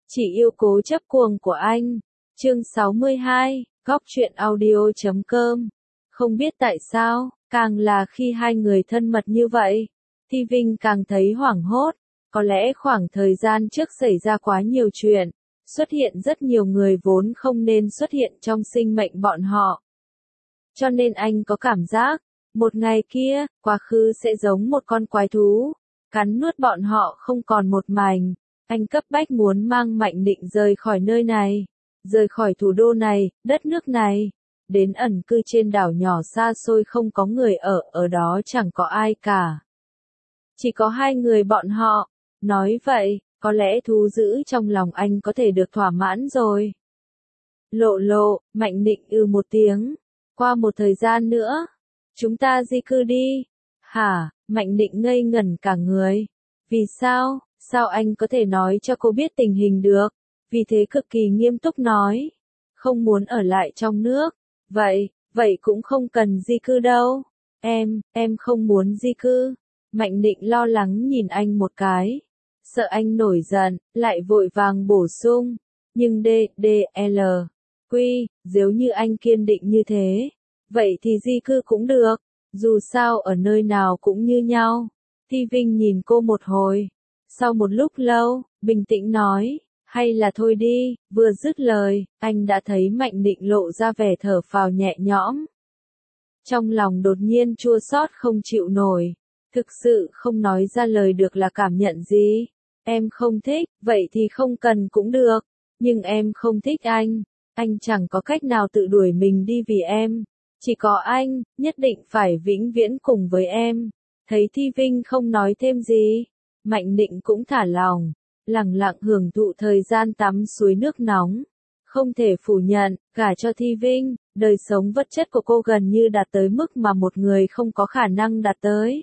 Chỉ yêu cố chấp cuồng của anh. Chương 62, Góc truyện audio.com. Không biết tại sao, càng là khi hai người thân mật như vậy, Thi Vinh càng thấy hoảng hốt. Có lẽ khoảng thời gian trước xảy ra quá nhiều chuyện, xuất hiện rất nhiều người vốn không nên xuất hiện trong sinh mệnh bọn họ. Cho nên anh có cảm giác, một ngày kia, quá khứ sẽ giống một con quái thú, cắn nuốt bọn họ không còn một mảnh. Anh cấp bách muốn mang Mạnh Định rời khỏi nơi này, rời khỏi thủ đô này, đất nước này, đến ẩn cư trên đảo nhỏ xa xôi không có người ở đó chẳng có ai cả. Chỉ có hai người bọn họ. Nói vậy, có lẽ thú dữ trong lòng anh có thể được thỏa mãn rồi. Lộ, Mạnh Định một tiếng. Qua một thời gian nữa, chúng ta di cư đi. Hả? Mạnh Định ngây ngẩn cả người. Vì sao? Sao anh có thể nói cho cô biết tình hình được? Vì thế cực kỳ nghiêm túc nói. Không muốn ở lại trong nước. Vậy cũng không cần di cư đâu. Em không muốn di cư. Mạnh Định lo lắng nhìn anh một cái. Sợ anh nổi giận, lại vội vàng bổ sung. Nhưng nếu như anh kiên định như thế, vậy thì di cư cũng được. Dù sao ở nơi nào cũng như nhau. Thi Vinh nhìn cô một hồi. Sau một lúc lâu, bình tĩnh nói, hay là thôi đi. Vừa dứt lời, anh đã thấy Mạnh Định lộ ra vẻ thở phào nhẹ nhõm. Trong lòng đột nhiên chua xót không chịu nổi. Thực sự không nói ra lời được là cảm nhận gì. Em không thích, vậy thì không cần cũng được. Nhưng em không thích anh chẳng có cách nào tự đuổi mình đi vì em. Chỉ có anh, nhất định phải vĩnh viễn cùng với em. Thấy Thi Vinh không nói thêm gì, Mạnh Định cũng thả lòng, lặng lặng hưởng thụ thời gian tắm suối nước nóng. Không thể phủ nhận, gả cho Thi Vinh, đời sống vật chất của cô gần như đạt tới mức mà một người không có khả năng đạt tới.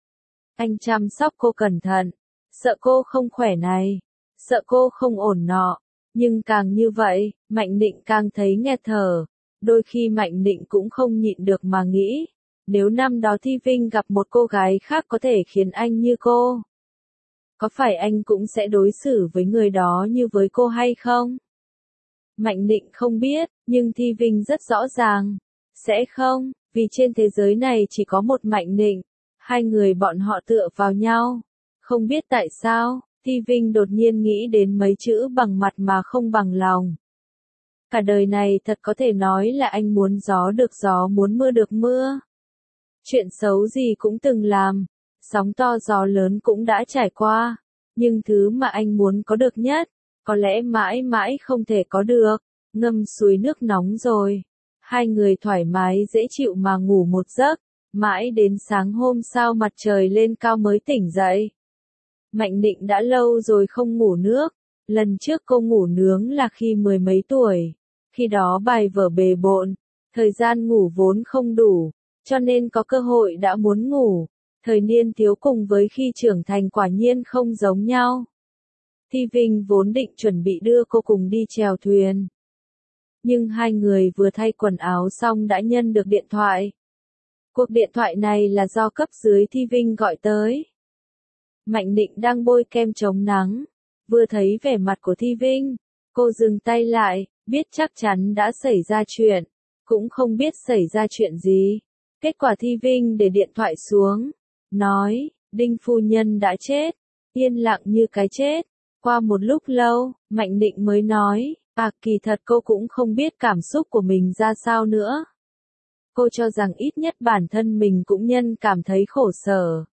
Anh chăm sóc cô cẩn thận, sợ cô không khỏe này, sợ cô không ổn nọ. Nhưng càng như vậy, Mạnh Định càng thấy nghẹt thở. Đôi khi Mạnh Định cũng không nhịn được mà nghĩ, nếu năm đó Thi Vinh gặp một cô gái khác có thể khiến anh như cô, có phải anh cũng sẽ đối xử với người đó như với cô hay không? Mạnh Định không biết, nhưng Thi Vinh rất rõ ràng. Sẽ không, vì trên thế giới này chỉ có một Mạnh Định. Hai người bọn họ tựa vào nhau. Không biết tại sao, Thi Vinh đột nhiên nghĩ đến mấy chữ bằng mặt mà không bằng lòng. Cả đời này thật có thể nói là anh muốn gió được gió muốn mưa được mưa. Chuyện xấu gì cũng từng làm, sóng to gió lớn cũng đã trải qua. Nhưng thứ mà anh muốn có được nhất, có lẽ mãi mãi không thể có được. Ngâm suối nước nóng rồi. Hai người thoải mái dễ chịu mà ngủ một giấc. Mãi đến sáng hôm sau mặt trời lên cao mới tỉnh dậy. Mạnh Định đã lâu rồi không ngủ nước. Lần trước cô ngủ nướng là khi mười mấy tuổi. Khi đó bài vở bề bộn, thời gian ngủ vốn không đủ, cho nên có cơ hội đã muốn ngủ. Thời niên thiếu cùng với khi trưởng thành quả nhiên không giống nhau. Thi Vinh vốn định chuẩn bị đưa cô cùng đi chèo thuyền. Nhưng hai người vừa thay quần áo xong đã nhận được điện thoại. Cuộc điện thoại này là do cấp dưới Thi Vinh gọi tới. Mạnh Định đang bôi kem chống nắng. Vừa thấy vẻ mặt của Thi Vinh, cô dừng tay lại, biết chắc chắn đã xảy ra chuyện. Cũng không biết xảy ra chuyện gì. Kết quả Thi Vinh để điện thoại xuống. Nói, Đinh phu nhân đã chết. Yên lặng như cái chết. Qua một lúc lâu, Mạnh Định mới nói, kỳ thật cô cũng không biết cảm xúc của mình ra sao nữa. Cô cho rằng ít nhất bản thân mình cũng cảm thấy khổ sở.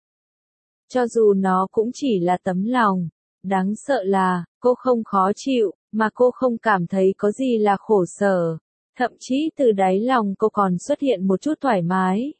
Cho dù nó cũng chỉ là tấm lòng. Đáng sợ là, cô không khó chịu, mà cô không cảm thấy có gì là khổ sở. Thậm chí từ đáy lòng cô còn xuất hiện một chút thoải mái.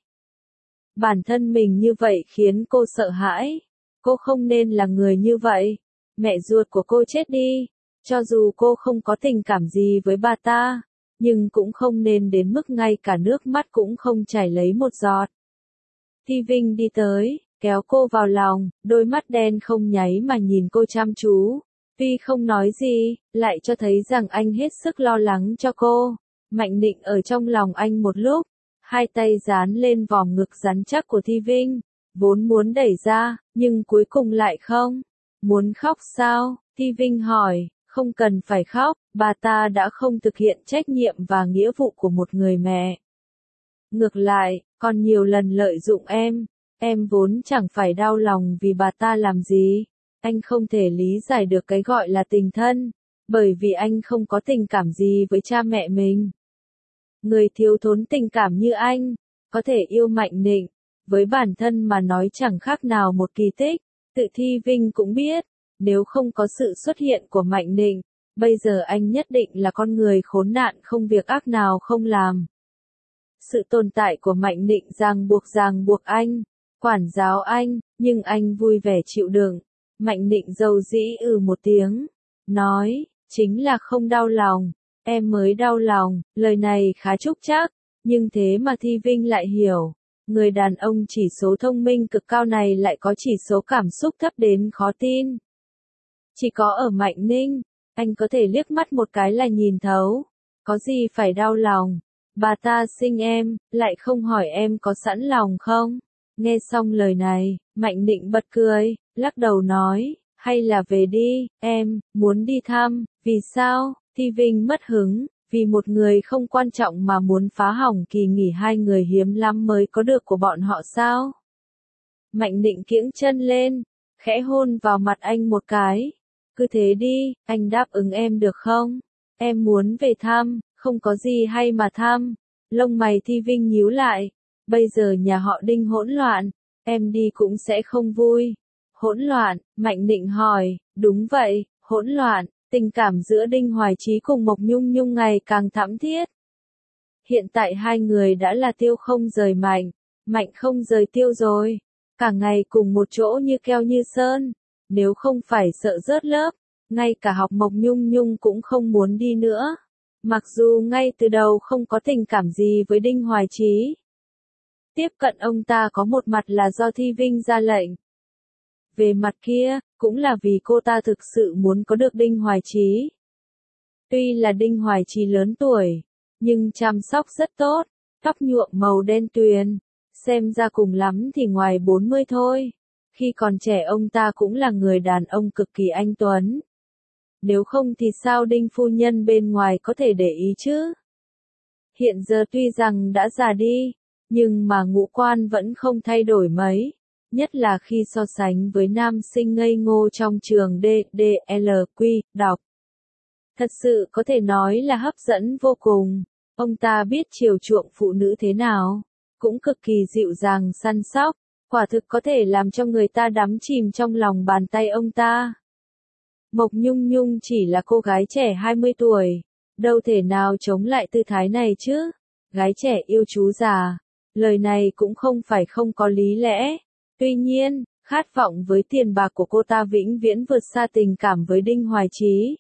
Bản thân mình như vậy khiến cô sợ hãi. Cô không nên là người như vậy. Mẹ ruột của cô chết đi. Cho dù cô không có tình cảm gì với bà ta, nhưng cũng không nên đến mức ngay cả nước mắt cũng không chảy lấy một giọt. Thi Vinh đi tới, kéo cô vào lòng, đôi mắt đen không nháy mà nhìn cô chăm chú. Tuy không nói gì, lại cho thấy rằng anh hết sức lo lắng cho cô. Mạnh Định ở trong lòng anh một lúc, hai tay dán lên vòng ngực rắn chắc của Thi Vinh, vốn muốn đẩy ra, nhưng cuối cùng lại không. Muốn khóc sao? Thi Vinh hỏi. Không cần phải khóc, bà ta đã không thực hiện trách nhiệm và nghĩa vụ của một người mẹ. Ngược lại, còn nhiều lần lợi dụng em vốn chẳng phải đau lòng vì bà ta làm gì. Anh không thể lý giải được cái gọi là tình thân, bởi vì anh không có tình cảm gì với cha mẹ mình. Người thiếu thốn tình cảm như anh, có thể yêu Mạnh Nịnh, với bản thân mà nói chẳng khác nào một kỳ tích. Tự Thi Vinh cũng biết, nếu không có sự xuất hiện của Mạnh Nịnh, bây giờ anh nhất định là con người khốn nạn không việc ác nào không làm. Sự tồn tại của Mạnh Nịnh ràng buộc anh, quản giáo anh, nhưng anh vui vẻ chịu đựng. Mạnh Nịnh dầu dĩ một tiếng, nói, chính là không đau lòng, em mới đau lòng, lời này khá trúc trác, nhưng thế mà Thi Vinh lại hiểu. Người đàn ông chỉ số thông minh cực cao này lại có chỉ số cảm xúc thấp đến khó tin. Chỉ có ở Mạnh Ninh, anh có thể liếc mắt một cái là nhìn thấu. Có gì phải đau lòng? Bà ta sinh em, lại không hỏi em có sẵn lòng không? Nghe xong lời này, Mạnh Nịnh bật cười, lắc đầu nói, hay là về đi, em, muốn đi thăm, vì sao? Thi Vinh mất hứng, vì một người không quan trọng mà muốn phá hỏng kỳ nghỉ hai người hiếm lắm mới có được của bọn họ sao? Mạnh Nịnh kiễng chân lên, khẽ hôn vào mặt anh một cái. Cứ thế đi, anh đáp ứng em được không? Em muốn về thăm, không có gì hay mà thăm. Lông mày Thi Vinh nhíu lại. Bây giờ nhà họ Đinh hỗn loạn, em đi cũng sẽ không vui. Hỗn loạn, Mạnh Nịnh hỏi, đúng vậy, hỗn loạn, tình cảm giữa Đinh Hoài Chí cùng Mộc Nhung Nhung ngày càng thắm thiết. Hiện tại hai người đã là tiêu không rời Mạnh, Mạnh không rời tiêu rồi. Cả ngày cùng một chỗ như keo như sơn. Nếu không phải sợ rớt lớp, ngay cả học Mộc Nhung Nhung cũng không muốn đi nữa. Mặc dù ngay từ đầu không có tình cảm gì với Đinh Hoài Chí. Tiếp cận ông ta có một mặt là do Thi Vinh ra lệnh. Về mặt kia, cũng là vì cô ta thực sự muốn có được Đinh Hoài Chí. Tuy là Đinh Hoài Chí lớn tuổi, nhưng chăm sóc rất tốt, tóc nhuộm màu đen tuyền, xem ra cùng lắm thì ngoài 40 thôi. Khi còn trẻ ông ta cũng là người đàn ông cực kỳ anh tuấn. Nếu không thì sao Đinh phu nhân bên ngoài có thể để ý chứ? Hiện giờ tuy rằng đã già đi, nhưng mà ngũ quan vẫn không thay đổi mấy. Nhất là khi so sánh với nam sinh ngây ngô trong trường DDLQ, đọc. Thật sự có thể nói là hấp dẫn vô cùng. Ông ta biết chiều chuộng phụ nữ thế nào, cũng cực kỳ dịu dàng săn sóc, quả thực có thể làm cho người ta đắm chìm trong lòng bàn tay ông ta. Mộc Nhung Nhung chỉ là cô gái trẻ 20 tuổi, đâu thể nào chống lại tư thái này chứ. Gái trẻ yêu chú già, lời này cũng không phải không có lý lẽ. Tuy nhiên, khát vọng với tiền bạc của cô ta vĩnh viễn vượt xa tình cảm với Đinh Hoài Chí.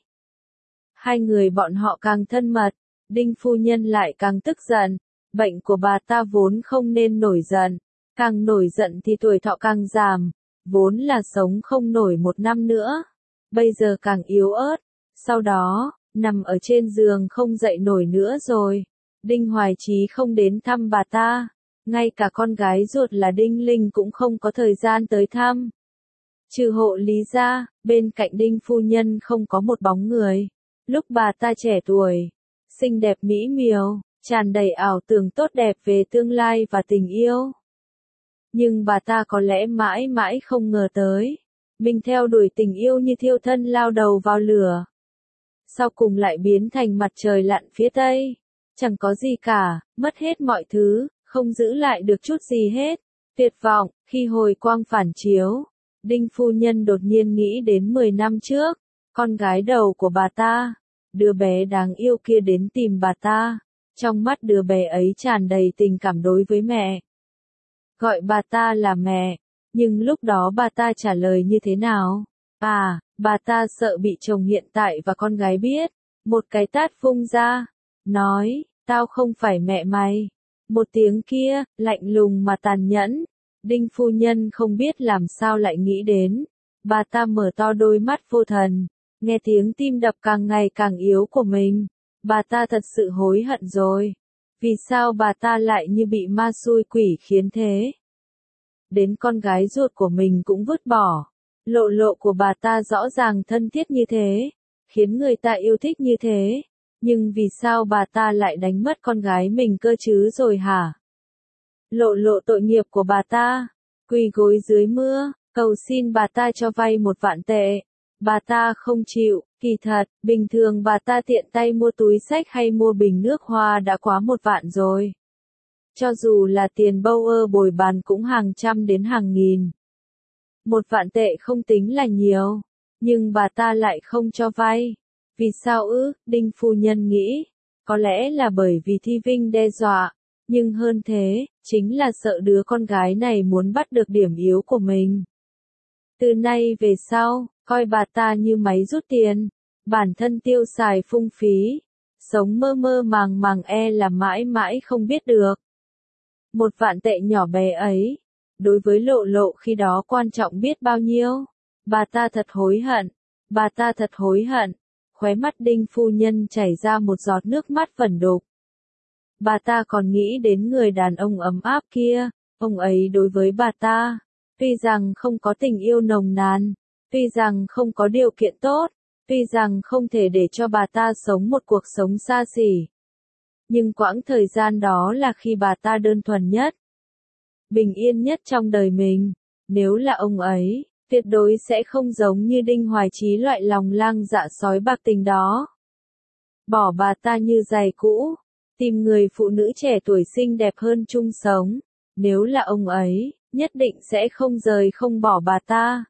Hai người bọn họ càng thân mật, Đinh phu nhân lại càng tức giận. Bệnh của bà ta vốn không nên nổi giận, càng nổi giận thì tuổi thọ càng giảm, vốn là sống không nổi 1 năm nữa. Bây giờ càng yếu ớt, sau đó, nằm ở trên giường không dậy nổi nữa rồi. Đinh Hoài Chí không đến thăm bà ta, ngay cả con gái ruột là Đinh Linh cũng không có thời gian tới thăm. Trừ hộ lý ra, bên cạnh Đinh phu nhân không có một bóng người. Lúc bà ta trẻ tuổi, xinh đẹp mỹ miều, tràn đầy ảo tưởng tốt đẹp về tương lai và tình yêu. Nhưng bà ta có lẽ mãi mãi không ngờ tới, mình theo đuổi tình yêu như thiêu thân lao đầu vào lửa. Sau cùng lại biến thành mặt trời lặn phía tây. Chẳng có gì cả, mất hết mọi thứ, không giữ lại được chút gì hết. Tuyệt vọng, khi hồi quang phản chiếu, Đinh phu nhân đột nhiên nghĩ đến 10 năm trước, con gái đầu của bà ta, đứa bé đáng yêu kia đến tìm bà ta. Trong mắt đứa bé ấy tràn đầy tình cảm đối với mẹ. Gọi bà ta là mẹ, nhưng lúc đó bà ta trả lời như thế nào? À, bà ta sợ bị chồng hiện tại và con gái biết. Một cái tát vung ra, nói, tao không phải mẹ mày. Một tiếng kia, lạnh lùng mà tàn nhẫn. Đinh phu nhân không biết làm sao lại nghĩ đến. Bà ta mở to đôi mắt vô thần, nghe tiếng tim đập càng ngày càng yếu của mình. Bà ta thật sự hối hận rồi. Vì sao bà ta lại như bị ma xui quỷ khiến thế? Đến con gái ruột của mình cũng vứt bỏ. Lộ của bà ta rõ ràng thân thiết như thế, khiến người ta yêu thích như thế. Nhưng vì sao bà ta lại đánh mất con gái mình cơ chứ rồi hả? Lộ lộ tội nghiệp của bà ta, quỳ gối dưới mưa, cầu xin bà ta cho vay 1 vạn tệ. Bà ta không chịu, kỳ thật, bình thường bà ta tiện tay mua túi xách hay mua bình nước hoa đã quá 1 vạn rồi. Cho dù là tiền Bauer bồi bàn cũng hàng trăm đến hàng nghìn. 1 vạn tệ không tính là nhiều, nhưng bà ta lại không cho vay. Vì sao ư? Đinh phu nhân nghĩ, có lẽ là bởi vì Thi Vinh đe dọa, nhưng hơn thế, chính là sợ đứa con gái này muốn bắt được điểm yếu của mình. Từ nay về sau, coi bà ta như máy rút tiền, bản thân tiêu xài phung phí, sống mơ mơ màng màng là mãi mãi không biết được. 1 vạn tệ nhỏ bé ấy, đối với lộ lộ khi đó quan trọng biết bao nhiêu. Bà ta thật hối hận, bà ta thật hối hận. Khóe mắt Đinh phu nhân chảy ra một giọt nước mắt vẩn đục. Bà ta còn nghĩ đến người đàn ông ấm áp kia, ông ấy đối với bà ta, tuy rằng không có tình yêu nồng nàn, tuy rằng không có điều kiện tốt, tuy rằng không thể để cho bà ta sống một cuộc sống xa xỉ. Nhưng quãng thời gian đó là khi bà ta đơn thuần nhất, bình yên nhất trong đời mình. Nếu là ông ấy, tuyệt đối sẽ không giống như Đinh Hoài Chí loại lòng lang dạ sói bạc tình đó. Bỏ bà ta như giày cũ, tìm người phụ nữ trẻ tuổi xinh đẹp hơn chung sống. Nếu là ông ấy, nhất định sẽ không rời không bỏ bà ta.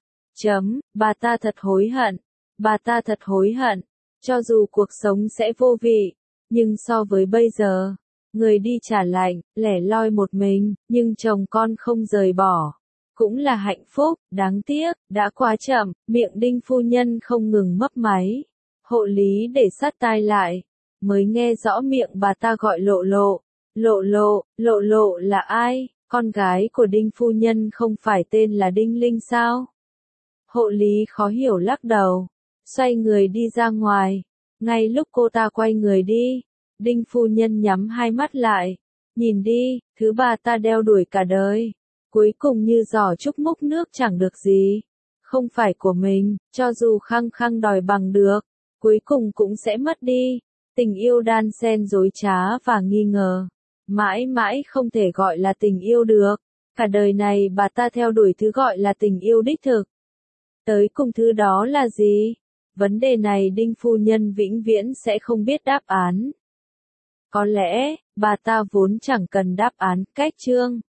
Bà ta thật hối hận. Bà ta thật hối hận. Cho dù cuộc sống sẽ vô vị, nhưng so với bây giờ, người đi trả lạnh, lẻ loi một mình, nhưng chồng con không rời bỏ, cũng là hạnh phúc. Đáng tiếc, đã quá chậm, miệng Đinh phu nhân không ngừng mấp máy. Hộ lý để sát tai lại, mới nghe rõ miệng bà ta gọi lộ lộ. Lộ lộ, lộ lộ là ai? Con gái của Đinh phu nhân không phải tên là Đinh Linh sao? Hộ lý khó hiểu lắc đầu, xoay người đi ra ngoài. Ngay lúc cô ta quay người đi, Đinh phu nhân nhắm hai mắt lại. Nhìn đi, thứ bà ta đeo đuổi cả đời, cuối cùng như giỏ trúc múc nước chẳng được gì. Không phải của mình, cho dù khăng khăng đòi bằng được, cuối cùng cũng sẽ mất đi. Tình yêu đan xen dối trá và nghi ngờ, mãi mãi không thể gọi là tình yêu được. Cả đời này bà ta theo đuổi thứ gọi là tình yêu đích thực. Tới cùng thứ đó là gì? Vấn đề này Đinh phu nhân vĩnh viễn sẽ không biết đáp án. Có lẽ, bà ta vốn chẳng cần đáp án. Cách chương